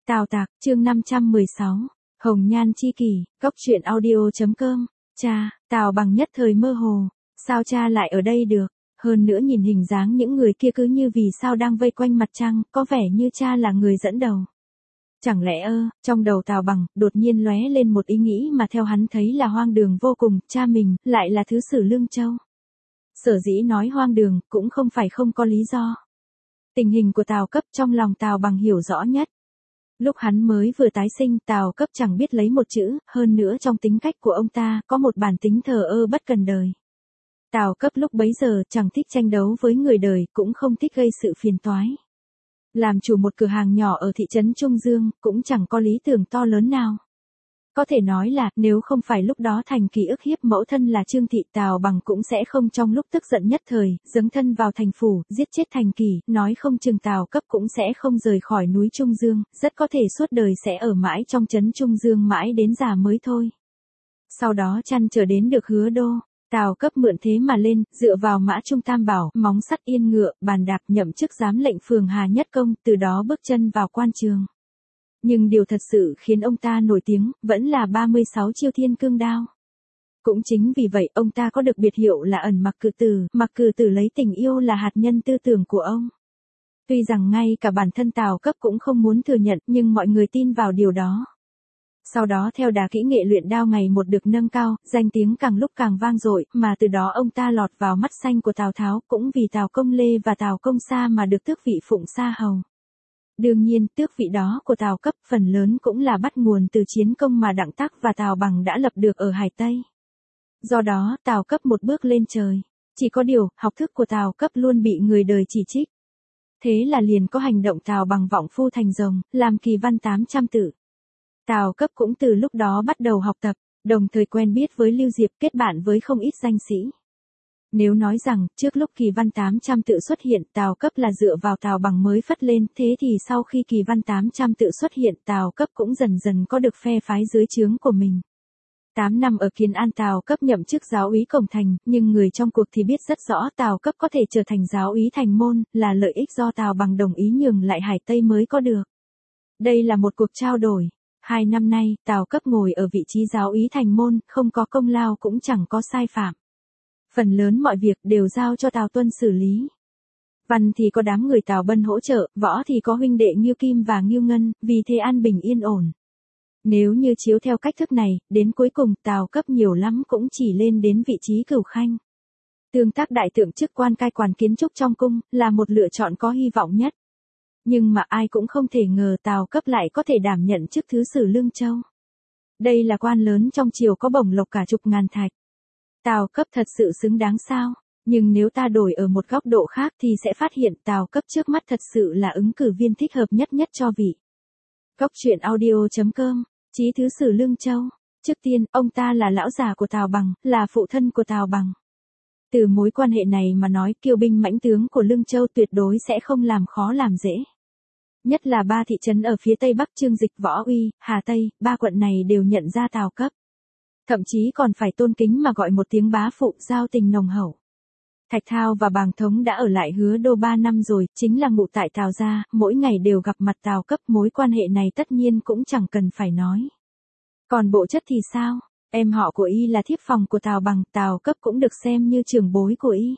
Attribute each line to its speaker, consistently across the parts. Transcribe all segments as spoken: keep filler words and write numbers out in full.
Speaker 1: Tào Tạc, chương năm trăm mười sáu, Hồng Nhan Chi Kỷ, Cốc truyện audio.com, cha, Tào Bằng nhất thời mơ hồ, sao cha lại ở đây được, hơn nữa nhìn hình dáng những người kia cứ như vì sao đang vây quanh mặt trăng, có vẻ như cha là người dẫn đầu. Chẳng lẽ ơ, trong đầu Tào Bằng, đột nhiên lóe lên một ý nghĩ mà theo hắn thấy là hoang đường vô cùng, cha mình, lại là thứ sử Lương Châu. Sở dĩ nói hoang đường, cũng không phải không có lý do. Tình hình của Tào Cấp trong lòng Tào Bằng hiểu rõ nhất. Lúc hắn mới vừa tái sinh, Tào Cấp chẳng biết lấy một chữ, hơn nữa trong tính cách của ông ta, có một bản tính thờ ơ bất cần đời. Tào Cấp lúc bấy giờ chẳng thích tranh đấu với người đời, cũng không thích gây sự phiền toái. Làm chủ một cửa hàng nhỏ ở thị trấn Trung Dương, cũng chẳng có lý tưởng to lớn nào. Có thể nói là, nếu không phải lúc đó Thành Kỳ ức hiếp mẫu thân là Trương Thị, Tào Bằng cũng sẽ không trong lúc tức giận nhất thời, dấn thân vào thành phủ, giết chết Thành Kỳ, nói không chừng Tào Cấp cũng sẽ không rời khỏi núi Trung Dương, rất có thể suốt đời sẽ ở mãi trong trấn Trung Dương mãi đến già mới thôi. Sau đó chăn trở đến được Hứa Đô, Tào Cấp mượn thế mà lên, dựa vào Mã Trung Tam Bảo, móng sắt yên ngựa, bàn đạp nhậm chức giám lệnh phường Hà Nhất Công, từ đó bước chân vào quan trường. Nhưng điều thật sự khiến ông ta nổi tiếng, vẫn là ba mươi sáu chiêu thiên cương đao. Cũng chính vì vậy, ông ta có được biệt hiệu là ẩn mặc cử tử, mặc cử tử lấy tình yêu là hạt nhân tư tưởng của ông. Tuy rằng ngay cả bản thân Tào Cấp cũng không muốn thừa nhận, nhưng mọi người tin vào điều đó. Sau đó theo đà kỹ nghệ luyện đao ngày một được nâng cao, danh tiếng càng lúc càng vang dội, mà từ đó ông ta lọt vào mắt xanh của Tào Tháo, cũng vì Tào Công Lê và Tào Công Sa mà được tước vị Phụng Sa Hầu. Đương nhiên, tước vị đó của Tào Cấp phần lớn cũng là bắt nguồn từ chiến công mà Đặng Tắc và Tào Bằng đã lập được ở Hải Tây. Do đó, Tào Cấp một bước lên trời. Chỉ có điều, học thức của Tào Cấp luôn bị người đời chỉ trích. Thế là liền có hành động Tào Bằng vọng phu thành rồng, làm kỳ văn tám trăm tự. Tào Cấp cũng từ lúc đó bắt đầu học tập, đồng thời quen biết với Lưu Diệp, kết bạn với không ít danh sĩ. Nếu nói rằng, trước lúc kỳ văn tám trăm tự xuất hiện, Tào Cấp là dựa vào Tào Bằng mới phất lên, thế thì sau khi kỳ văn tám trăm tự xuất hiện, Tào Cấp cũng dần dần có được phe phái dưới trướng của mình. tám năm ở Kiến An Tào Cấp nhậm chức giáo úy cổng thành, nhưng người trong cuộc thì biết rất rõ Tào Cấp có thể trở thành giáo úy thành môn, là lợi ích do Tào Bằng đồng ý nhường lại Hải Tây mới có được. Đây là một cuộc trao đổi. Hai năm nay, Tào Cấp ngồi ở vị trí giáo úy thành môn, không có công lao cũng chẳng có sai phạm. Phần lớn mọi việc đều giao cho Tào Tuân xử lý. Văn thì có đám người Tào Bân hỗ trợ, võ thì có huynh đệ Ngưu Kim và Ngưu Ngân, vì thế an bình yên ổn. Nếu như chiếu theo cách thức này, đến cuối cùng Tào Cấp nhiều lắm cũng chỉ lên đến vị trí cửu khanh. Tương tác đại tượng chức quan cai quản kiến trúc trong cung, là một lựa chọn có hy vọng nhất. Nhưng mà ai cũng không thể ngờ Tào Cấp lại có thể đảm nhận chức thứ sử Lương Châu. Đây là quan lớn trong triều có bổng lộc cả chục ngàn thạch. Tào Cấp thật sự xứng đáng sao, nhưng nếu ta đổi ở một góc độ khác thì sẽ phát hiện Tào Cấp trước mắt thật sự là ứng cử viên thích hợp nhất nhất cho vị. Cốc truyện audio.com, chí thứ sử Lương Châu. Trước tiên, ông ta là lão già của Tào Bằng, là phụ thân của Tào Bằng. Từ mối quan hệ này mà nói, kiêu binh mãnh tướng của Lương Châu tuyệt đối sẽ không làm khó làm dễ. Nhất là ba thị trấn ở phía tây bắc Trương Dịch, Võ Uy, Hà Tây, ba quận này đều nhận ra Tào Cấp. Thậm chí còn phải tôn kính mà gọi một tiếng bá phụ, giao tình nồng hậu. Thạch Thao và Bàng Thống đã ở lại Hứa Đô ba năm rồi, chính là ngụ tại Tào gia, mỗi ngày đều gặp mặt Tào Cấp, mối quan hệ này tất nhiên cũng chẳng cần phải nói. Còn Bộ Chất thì sao? Em họ của y là thiếp phòng của Tào Bằng, Tào Cấp cũng được xem như trưởng bối của y.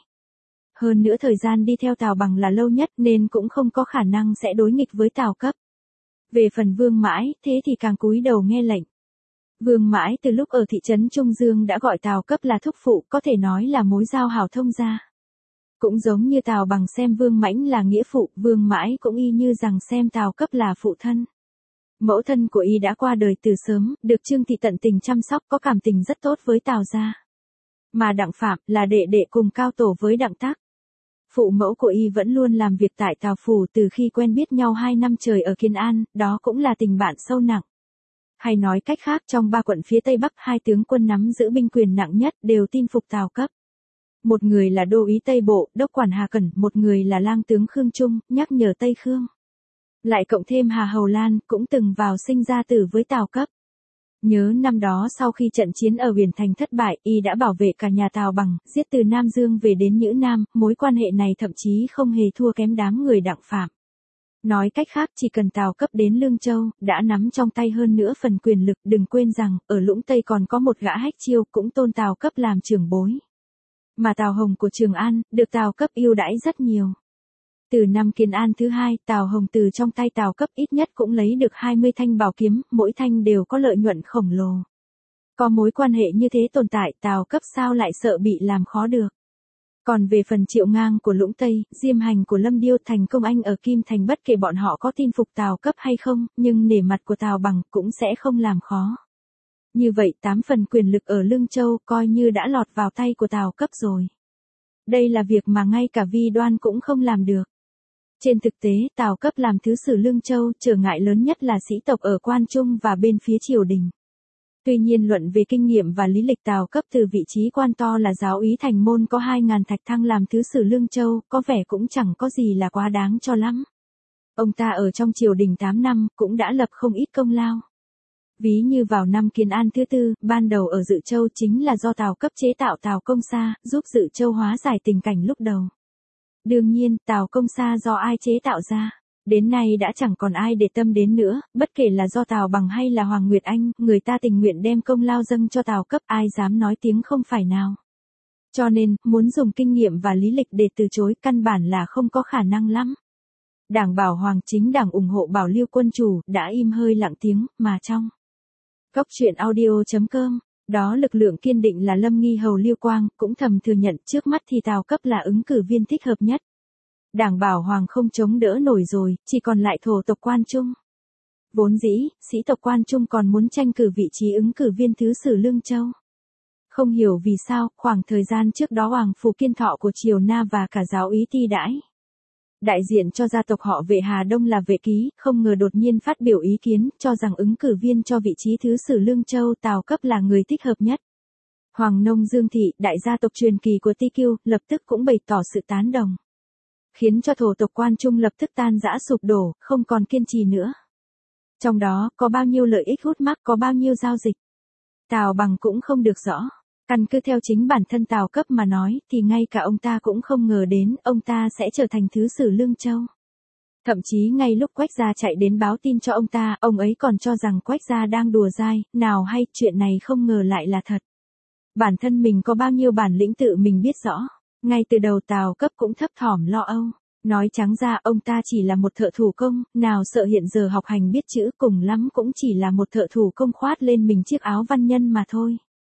Speaker 1: Hơn nữa thời gian đi theo Tào Bằng là lâu nhất nên cũng không có khả năng sẽ đối nghịch với Tào Cấp. Về phần Vương Mãi, thế thì càng cúi đầu nghe lệnh. Vương Mãi từ lúc ở thị trấn Trung Dương đã gọi Tào Cấp là thúc phụ, có thể nói là mối giao hảo thông gia. Cũng giống như Tào Bằng xem Vương Mãnh là nghĩa phụ, Vương Mãi cũng y như rằng xem Tào Cấp là phụ thân. Mẫu thân của y đã qua đời từ sớm, được Trương Thị tận tình chăm sóc, có cảm tình rất tốt với Tào gia. Mà Đặng Phạm là đệ đệ cùng cao tổ với Đặng Tắc. Phụ mẫu của y vẫn luôn làm việc tại Tào phủ từ khi quen biết nhau hai năm trời ở Kiến An, đó cũng là tình bạn sâu nặng. Hay nói cách khác, trong ba quận phía Tây Bắc, hai tướng quân nắm giữ binh quyền nặng nhất đều tin phục Tào Cấp. Một người là đô úy Tây Bộ, đốc quản Hà Cẩn, một người là lang tướng Khương Trung, nhắc nhở Tây Khương. Lại cộng thêm Hà Hầu Lan, cũng từng vào sinh ra tử với Tào Cấp. Nhớ năm đó sau khi trận chiến ở Huyền Thành thất bại, y đã bảo vệ cả nhà Tào Bằng, giết từ Nam Dương về đến Nhữ Nam, mối quan hệ này thậm chí không hề thua kém đám người Đặng Phạm. Nói cách khác chỉ cần Tào Cấp đến Lương Châu, đã nắm trong tay hơn nữa phần quyền lực, đừng quên rằng, ở Lũng Tây còn có một gã Hách Chiêu cũng tôn Tào Cấp làm trưởng bối. Mà Tào Hồng của Trường An, được Tào Cấp ưu đãi rất nhiều. Từ năm Kiến An thứ hai, Tào Hồng từ trong tay Tào Cấp ít nhất cũng lấy được hai mươi thanh bảo kiếm, mỗi thanh đều có lợi nhuận khổng lồ. Có mối quan hệ như thế tồn tại, Tào Cấp sao lại sợ bị làm khó được. Còn về phần Triệu Ngang của Lũng Tây, Diêm Hành của Lâm Điêu, Thành Công Anh ở Kim Thành, bất kể bọn họ có tin phục Tào Cấp hay không, nhưng nể mặt của Tào Bằng cũng sẽ không làm khó. Như vậy tám phần quyền lực ở Lương Châu coi như đã lọt vào tay của Tào Cấp rồi. Đây là việc mà ngay cả Vi Đoan cũng không làm được. Trên thực tế, Tào Cấp làm thứ sử Lương Châu, trở ngại lớn nhất là sĩ tộc ở Quan Trung và bên phía triều đình. Tuy nhiên luận về kinh nghiệm và lý lịch, Tào Cấp từ vị trí quan to là giáo úy thành môn có hai ngàn thạch thăng làm thứ sử Lương Châu, có vẻ cũng chẳng có gì là quá đáng cho lắm. Ông ta ở trong triều đình tám năm, cũng đã lập không ít công lao. Ví như vào năm Kiến An thứ tư, ban đầu ở Dự Châu chính là do Tào Cấp chế tạo Tào Công Sa, giúp Dự Châu hóa giải tình cảnh lúc đầu. Đương nhiên, Tào Công Sa do ai chế tạo ra? Đến nay đã chẳng còn ai để tâm đến nữa, bất kể là do Tào Bằng hay là Hoàng Nguyệt Anh, người ta tình nguyện đem công lao dâng cho Tào Cấp, ai dám nói tiếng không phải nào. Cho nên, muốn dùng kinh nghiệm và lý lịch để từ chối căn bản là không có khả năng lắm. Đảng Bảo Hoàng chính đảng ủng hộ Bảo Liêu quân chủ, đã im hơi lặng tiếng, mà trong Góc truyện audio chấm com, đó lực lượng kiên định là Lâm Nghi Hầu Liêu Quang, cũng thầm thừa nhận trước mắt thì Tào Cấp là ứng cử viên thích hợp nhất. Đảng Bảo Hoàng không chống đỡ nổi rồi, chỉ còn lại thổ tộc Quan Trung. Vốn dĩ, sĩ tộc Quan Trung còn muốn tranh cử vị trí ứng cử viên thứ sử Lương Châu. Không hiểu vì sao, khoảng thời gian trước đó Hoàng Phủ Kiên Thọ của Triều Na và cả giáo úy Ti Đãi, đại diện cho gia tộc họ Vệ Hà Đông là Vệ Ký, không ngờ đột nhiên phát biểu ý kiến, cho rằng ứng cử viên cho vị trí thứ sử Lương Châu Tào Cấp là người thích hợp nhất. Hoàng Nông Dương Thị, đại gia tộc truyền kỳ của Ti Kiêu, lập tức cũng bày tỏ sự tán đồng. Khiến cho thổ tộc Quan Trung lập tức tan rã sụp đổ, không còn kiên trì nữa. Trong đó, có bao nhiêu lợi ích hút mắc, có bao nhiêu giao dịch. Tào Bằng cũng không được rõ. Căn cứ theo chính bản thân Tào Cấp mà nói, thì ngay cả ông ta cũng không ngờ đến, ông ta sẽ trở thành thứ sử Lương Châu. Thậm chí ngay lúc Quách Gia chạy đến báo tin cho ông ta, ông ấy còn cho rằng Quách Gia đang đùa dai, nào hay, chuyện này không ngờ lại là thật. Bản thân mình có bao nhiêu bản lĩnh tự mình biết rõ. Ngay từ đầu Tào Cấp cũng thấp thỏm lo âu. Nói trắng ra ông ta chỉ là một thợ thủ công, nào sợ hiện giờ học hành biết chữ, cùng lắm cũng chỉ là một thợ thủ công khoát lên mình chiếc áo văn nhân mà thôi.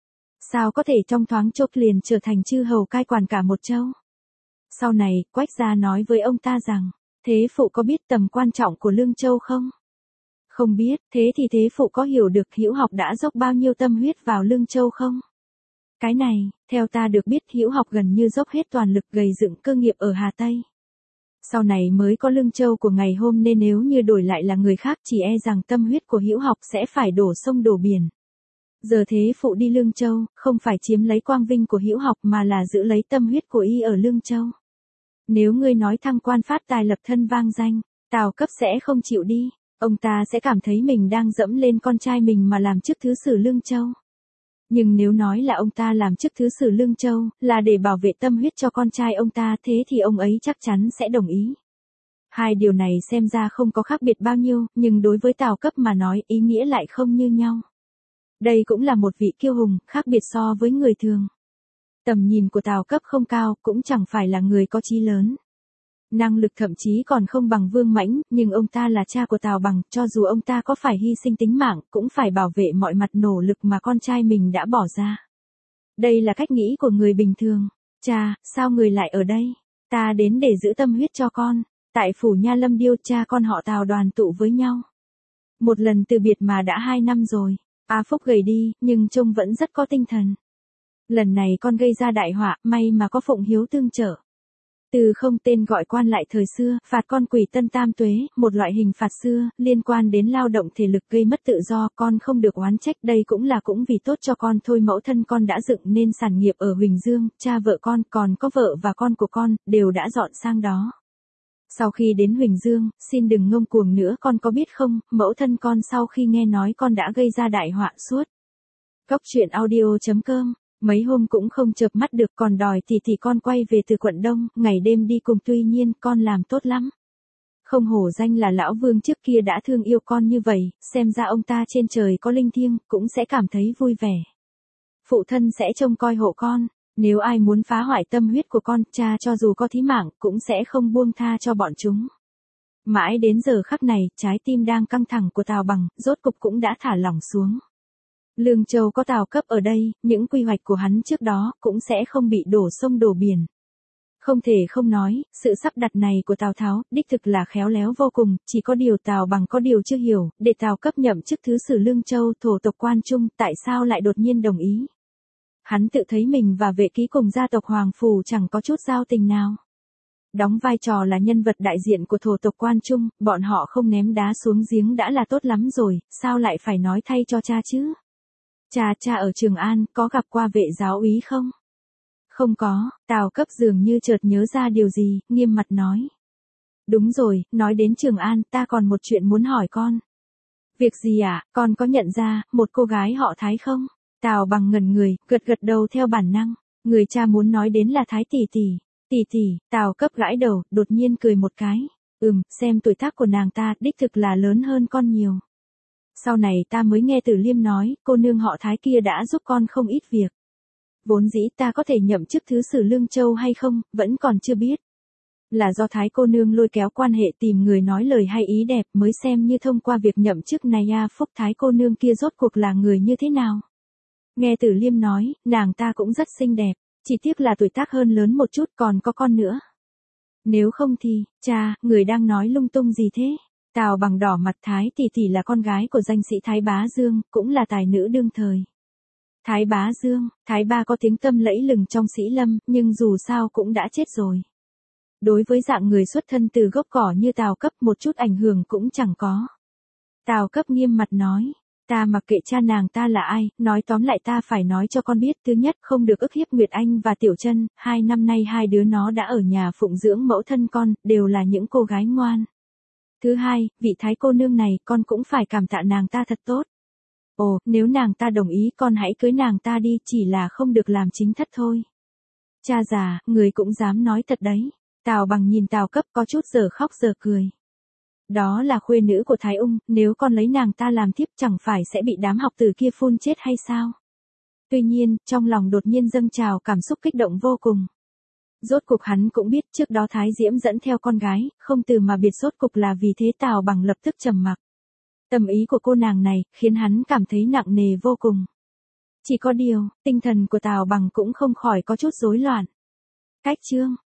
Speaker 1: Sao có thể trong thoáng chốc liền trở thành chư hầu cai quản cả một châu. Sau này, Quách Gia nói với ông ta rằng, thế phụ có biết tầm quan trọng của Lương Châu không? Không biết, thế thì thế phụ có hiểu được Hữu Học đã dốc bao nhiêu tâm huyết vào Lương Châu không? Cái này, theo ta được biết Hữu Học gần như dốc hết toàn lực gầy dựng cơ nghiệp ở Hà Tây. Sau này mới có Lương Châu của ngày hôm, nên nếu như đổi lại là người khác chỉ e rằng tâm huyết của Hữu Học sẽ phải đổ sông đổ biển. Giờ thế phụ đi Lương Châu, không phải chiếm lấy quang vinh của Hữu Học mà là giữ lấy tâm huyết của y ở Lương Châu. Nếu ngươi nói thăng quan phát tài lập thân vang danh, Tào Cấp sẽ không chịu đi, ông ta sẽ cảm thấy mình đang dẫm lên con trai mình mà làm chức thứ sử Lương Châu. Nhưng nếu nói là ông ta làm chức thứ sử Lương Châu, là để bảo vệ tâm huyết cho con trai ông ta, thế thì ông ấy chắc chắn sẽ đồng ý. Hai điều này xem ra không có khác biệt bao nhiêu, nhưng đối với Tào Cấp mà nói ý nghĩa lại không như nhau. Đây cũng là một vị kiêu hùng, khác biệt so với người thường. Tầm nhìn của Tào Cấp không cao, cũng chẳng phải là người có chí lớn. Năng lực thậm chí còn không bằng Vương Mãnh, nhưng ông ta là cha của Tào Bằng, cho dù ông ta có phải hy sinh tính mạng, cũng phải bảo vệ mọi mặt nỗ lực mà con trai mình đã bỏ ra. Đây là cách nghĩ của người bình thường. Cha, sao người lại ở đây? Ta đến để giữ tâm huyết cho con. Tại phủ Nha Lâm Điêu, cha con họ Tào đoàn tụ với nhau. Một lần từ biệt mà đã hai năm rồi. A Phúc gầy đi, nhưng trông vẫn rất có tinh thần. Lần này con gây ra đại họa, may mà có Phụng Hiếu tương trợ. Từ không tên gọi quan lại thời xưa, phạt con quỷ tân tam tuế, một loại hình phạt xưa, liên quan đến lao động thể lực gây mất tự do, con không được oán trách, đây cũng là cũng vì tốt cho con thôi. Mẫu thân con đã dựng nên sản nghiệp ở Huỳnh Dương, cha vợ con, còn có vợ và con của con, đều đã dọn sang đó. Sau khi đến Huỳnh Dương, xin đừng ngông cuồng nữa, con có biết không, mẫu thân con sau khi nghe nói con đã gây ra đại họa suốt. Góc truyện audio chấm com, mấy hôm cũng không chợp mắt được, còn đòi thì thì con quay về từ quận Đông, ngày đêm đi cùng, tuy nhiên con làm tốt lắm. Không hổ danh là lão vương trước kia đã thương yêu con như vậy, xem ra ông ta trên trời có linh thiêng, cũng sẽ cảm thấy vui vẻ. Phụ thân sẽ trông coi hộ con, nếu ai muốn phá hoại tâm huyết của con, cha cho dù có thí mạng, cũng sẽ không buông tha cho bọn chúng. Mãi đến giờ khắc này, trái tim đang căng thẳng của Tào Bằng, rốt cục cũng đã thả lỏng xuống. Lương Châu có Tào Cấp ở đây, những quy hoạch của hắn trước đó, cũng sẽ không bị đổ sông đổ biển. Không thể không nói, sự sắp đặt này của Tào Tháo, đích thực là khéo léo vô cùng, chỉ có điều Tào Bằng có điều chưa hiểu, để Tào Cấp nhậm chức thứ sử Lương Châu thổ tộc quan trung, tại sao lại đột nhiên đồng ý. Hắn tự thấy mình và vệ ký cùng gia tộc Hoàng Phủ chẳng có chút giao tình nào. Đóng vai trò là nhân vật đại diện của thổ tộc quan trung, bọn họ không ném đá xuống giếng đã là tốt lắm rồi, sao lại phải nói thay cho cha chứ? Cha, cha ở Trường An, có gặp qua vệ giáo úy không? Không có, Tào Cấp dường như chợt nhớ ra điều gì, nghiêm mặt nói. Đúng rồi, nói đến Trường An, ta còn một chuyện muốn hỏi con. Việc gì ạ, à? Con có nhận ra, một cô gái họ Thái không? Tào Bằng ngẩn người, gật gật đầu theo bản năng. Người cha muốn nói đến là Thái tỷ tỷ. Tỷ tỷ, Tào Cấp gãi đầu, đột nhiên cười một cái. Ừm, xem tuổi tác của nàng ta, đích thực là lớn hơn con nhiều. Sau này ta mới nghe Tử Liêm nói, cô nương họ Thái kia đã giúp con không ít việc. Vốn dĩ ta có thể nhậm chức thứ sử Lương Châu hay không, vẫn còn chưa biết. Là do Thái cô nương lôi kéo quan hệ tìm người nói lời hay ý đẹp mới xem như thông qua việc nhậm chức này a Phúc Thái cô nương kia rốt cuộc là người như thế nào. Nghe Tử Liêm nói, nàng ta cũng rất xinh đẹp, chỉ tiếc là tuổi tác hơn lớn một chút còn có con nữa. Nếu không thì, cha, người đang nói lung tung gì thế? Tào Bằng đỏ mặt. Thái tỷ tỷ là con gái của danh sĩ Thái Bá Dương, cũng là tài nữ đương thời. Thái Bá Dương, Thái Ba có tiếng tăm lẫy lừng trong sĩ lâm, nhưng dù sao cũng đã chết rồi. Đối với dạng người xuất thân từ gốc cỏ như Tào Cấp một chút ảnh hưởng cũng chẳng có. Tào Cấp nghiêm mặt nói, ta mặc kệ cha nàng ta là ai, nói tóm lại ta phải nói cho con biết, thứ nhất không được ức hiếp Nguyệt Anh và Tiểu Chân, hai năm nay hai đứa nó đã ở nhà phụng dưỡng mẫu thân con, đều là những cô gái ngoan. Thứ hai, vị Thái cô nương này con cũng phải cảm tạ nàng ta thật tốt. Ồ, nếu nàng ta đồng ý con hãy cưới nàng ta đi, chỉ là không được làm chính thất thôi. Cha già, người cũng dám nói thật đấy. Tào Bằng nhìn Tào Cấp có chút giờ khóc giờ cười. Đó là khuê nữ của Thái Ung, nếu con lấy nàng ta làm thiếp chẳng phải sẽ bị đám học tử kia phun chết hay sao? Tuy nhiên, trong lòng đột nhiên dâng trào cảm xúc kích động vô cùng. Rốt cục hắn cũng biết trước đó Thái Diễm dẫn theo con gái, không từ mà biệt rốt cục là vì thế Tào Bằng lập tức trầm mặc. Tâm ý của cô nàng này, khiến hắn cảm thấy nặng nề vô cùng. Chỉ có điều, tinh thần của Tào Bằng cũng không khỏi có chút rối loạn. Cách chương